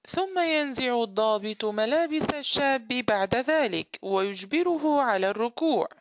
ثم ينزع الضابط ملابس الشاب بعد ذلك ويجبره على الركوع.